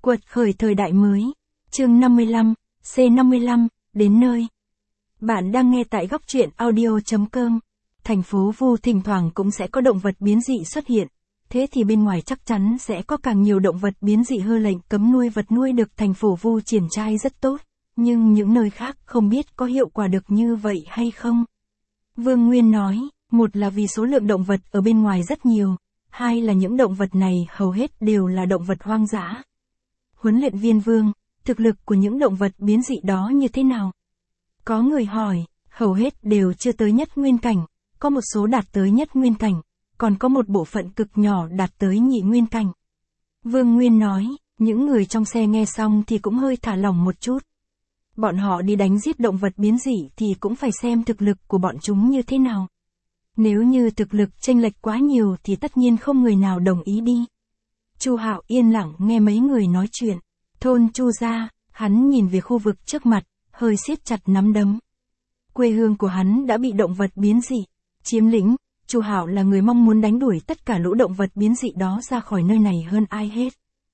Quật khởi thời đại mới. Chương 55, C55, đến nơi. Bạn đang nghe tại góc truyện audio.com. Thành phố Vu thỉnh thoảng cũng sẽ có động vật biến dị xuất hiện. Thế thì bên ngoài chắc chắn sẽ có càng nhiều động vật biến dị hơn. Lệnh cấm nuôi vật nuôi được thành phố Vu triển khai rất tốt. Nhưng những nơi khác không biết có hiệu quả được như vậy hay không. Vương Nguyên nói, một là vì số lượng động vật ở bên ngoài rất nhiều. Hai là những động vật này hầu hết đều là động vật hoang dã. Huấn luyện viên Vương, thực lực của những động vật biến dị đó như thế nào? Có người hỏi, hầu hết đều chưa tới nhất nguyên cảnh, có một số đạt tới nhất nguyên cảnh, còn có một bộ phận cực nhỏ đạt tới nhị nguyên cảnh. Vương Nguyên nói, những người trong xe nghe xong thì cũng hơi thả lỏng một chút. Bọn họ đi đánh giết động vật biến dị thì cũng phải xem thực lực của bọn chúng như thế nào. Nếu như thực lực chênh lệch quá nhiều thì tất nhiên không người nào đồng ý đi. Chu Hạo yên lặng nghe mấy người nói chuyện. Thôn Chu gia, hắn nhìn về khu vực trước mặt, hơi siết chặt nắm đấm. Quê hương của hắn đã bị động vật biến dị chiếm lĩnh. Chu Hạo là người mong muốn đánh đuổi tất cả lũ động vật biến dị đó ra khỏi nơi này hơn ai hết.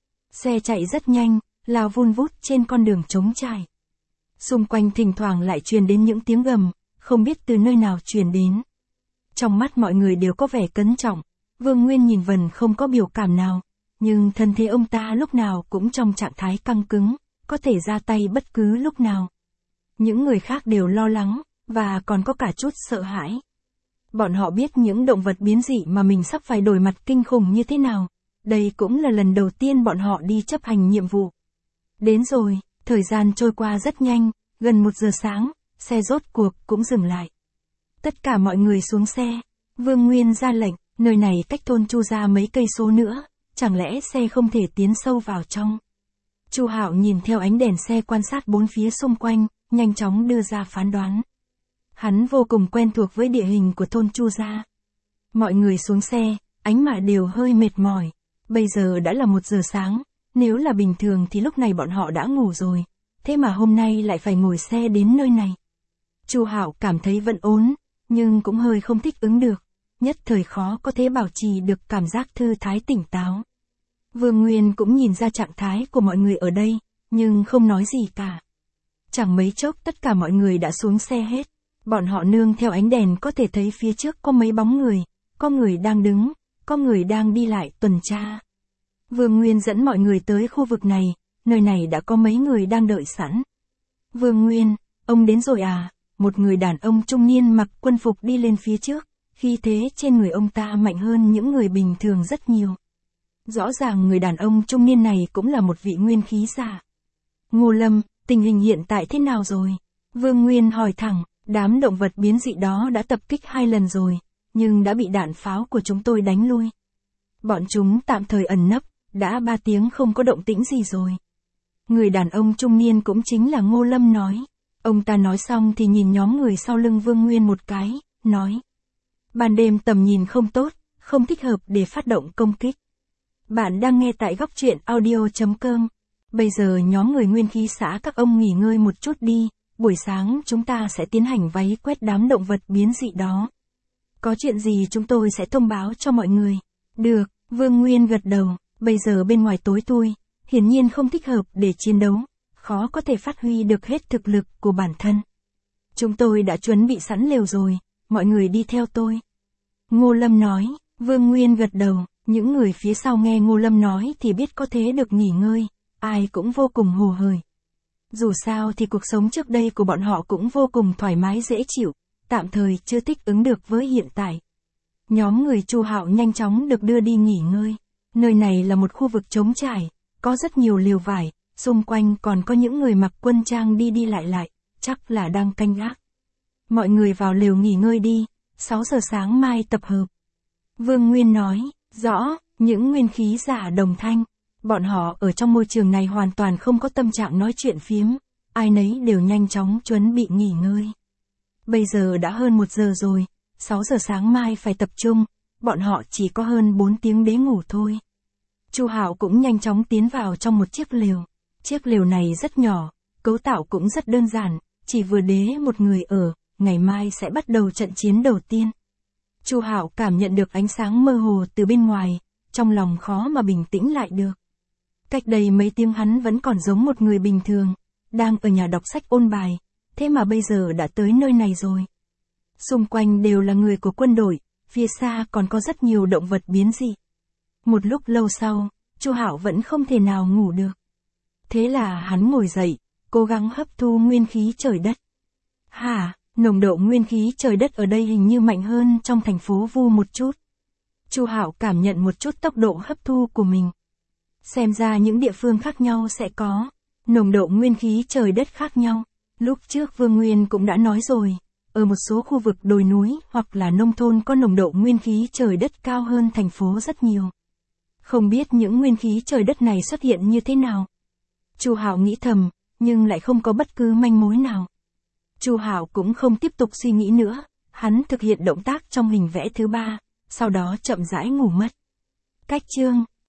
Xe chạy rất nhanh, lao vun vút trên con đường trống trải. Xung quanh thỉnh thoảng lại truyền đến những tiếng gầm, không biết từ nơi nào truyền đến. Trong mắt mọi người đều có vẻ cẩn trọng. Vương Nguyên nhìn Vân không có biểu cảm nào, nhưng thân thế ông ta lúc nào cũng trong trạng thái căng cứng, có thể ra tay bất cứ lúc nào. Những người khác đều lo lắng, và còn có cả chút sợ hãi. Bọn họ biết những động vật biến dị mà mình sắp phải đối mặt kinh khủng như thế nào. Đây cũng là lần đầu tiên bọn họ đi chấp hành nhiệm vụ. Đến rồi, thời gian trôi qua rất nhanh, gần 1 giờ sáng, xe rốt cuộc cũng dừng lại. Tất cả mọi người xuống xe. Vương Nguyên ra lệnh, nơi này cách thôn Chu gia mấy cây số nữa, chẳng lẽ xe không thể tiến sâu vào trong. Chu Hạo nhìn theo ánh đèn xe quan sát bốn phía xung quanh, nhanh chóng đưa ra phán đoán. Hắn vô cùng quen thuộc với địa hình của thôn Chu gia. Mọi người xuống xe, ánh mắt đều hơi mệt mỏi. Bây giờ đã là 1 giờ sáng, nếu là bình thường thì lúc này bọn họ đã ngủ rồi. Thế mà hôm nay lại phải ngồi xe đến nơi này. Chu Hạo cảm thấy vẫn ổn, nhưng cũng hơi không thích ứng được. Nhất thời khó có thể bảo trì được cảm giác thư thái tỉnh táo. Vương Nguyên cũng nhìn ra trạng thái của mọi người ở đây, nhưng không nói gì cả. Chẳng mấy chốc tất cả mọi người đã xuống xe hết. Bọn họ nương theo ánh đèn có thể thấy phía trước có mấy bóng người, có người đang đứng, có người đang đi lại tuần tra. Vương Nguyên dẫn mọi người tới khu vực này, nơi này đã có mấy người đang đợi sẵn. Vương Nguyên, ông đến rồi à? Một người đàn ông trung niên mặc quân phục đi lên phía trước, khí thế trên người ông ta mạnh hơn những người bình thường rất nhiều. Rõ ràng người đàn ông trung niên này cũng là một vị nguyên khí giả. Ngô Lâm, tình hình hiện tại thế nào rồi? Vương Nguyên hỏi thẳng, đám động vật biến dị đó đã tập kích 2 lần rồi, nhưng đã bị đạn pháo của chúng tôi đánh lui. Bọn chúng tạm thời ẩn nấp, đã 3 tiếng không có động tĩnh gì rồi. Người đàn ông trung niên cũng chính là Ngô Lâm nói. Ông ta nói xong thì nhìn nhóm người sau lưng Vương Nguyên một cái, nói. Ban đêm tầm nhìn không tốt, không thích hợp để phát động công kích. Bạn đang nghe tại góc truyện audio.com. Bây giờ nhóm người nguyên khí xã các ông nghỉ ngơi một chút đi, buổi sáng chúng ta sẽ tiến hành váy quét đám động vật biến dị đó. Có chuyện gì chúng tôi sẽ thông báo cho mọi người. Được, Vương Nguyên gật đầu, bây giờ bên ngoài tối thui, hiển nhiên không thích hợp để chiến đấu, khó có thể phát huy được hết thực lực của bản thân. Chúng tôi đã chuẩn bị sẵn lều rồi, mọi người đi theo tôi. Ngô Lâm nói. Vương Nguyên gật đầu, những người phía sau nghe Ngô Lâm nói thì biết có thế được nghỉ ngơi, ai cũng vô cùng hồ hởi. Dù sao thì cuộc sống trước đây của bọn họ cũng vô cùng thoải mái dễ chịu, tạm thời chưa thích ứng được với hiện tại. Nhóm người Chu Hạo nhanh chóng được đưa đi nghỉ ngơi. Nơi này là một khu vực trống trải, có rất nhiều lều vải, xung quanh còn có những người mặc quân trang đi đi lại, chắc là đang canh gác. Mọi người vào lều nghỉ ngơi đi, 6 giờ sáng mai tập hợp. Vương Nguyên nói, rõ, những nguyên khí giả đồng thanh. Bọn họ ở trong môi trường này hoàn toàn không có tâm trạng nói chuyện phiếm, ai nấy đều nhanh chóng chuẩn bị nghỉ ngơi. Bây giờ đã hơn 1 giờ rồi, 6 giờ sáng mai phải tập trung, bọn họ chỉ có hơn 4 tiếng để ngủ thôi. Chu Hạo cũng nhanh chóng tiến vào trong một chiếc lều. Chiếc lều này rất nhỏ, cấu tạo cũng rất đơn giản, chỉ vừa đế một người ở, ngày mai sẽ bắt đầu trận chiến đầu tiên. Chu Hạo cảm nhận được ánh sáng mơ hồ từ bên ngoài, trong lòng khó mà bình tĩnh lại được. Cách đây mấy tiếng hắn vẫn còn giống một người bình thường, đang ở nhà đọc sách ôn bài, thế mà bây giờ đã tới nơi này rồi. Xung quanh đều là người của quân đội, phía xa còn có rất nhiều động vật biến dị. Một lúc lâu sau, Chu Hạo vẫn không thể nào ngủ được. Thế là hắn ngồi dậy, cố gắng hấp thu nguyên khí trời đất. Hả, nồng độ nguyên khí trời đất ở đây hình như mạnh hơn trong thành phố Vu một chút. Chu Hạo cảm nhận một chút tốc độ hấp thu của mình. Xem ra những địa phương khác nhau sẽ có nồng độ nguyên khí trời đất khác nhau. Lúc trước Vương Nguyên cũng đã nói rồi, ở một số khu vực đồi núi hoặc là nông thôn có nồng độ nguyên khí trời đất cao hơn thành phố rất nhiều. Không biết những nguyên khí trời đất này xuất hiện như thế nào. Chu Hạo nghĩ thầm, nhưng lại không có bất cứ manh mối nào. Chu Hạo cũng không tiếp tục suy nghĩ nữa, hắn thực hiện động tác trong hình vẽ thứ 3, sau đó chậm rãi ngủ mất. Cách chương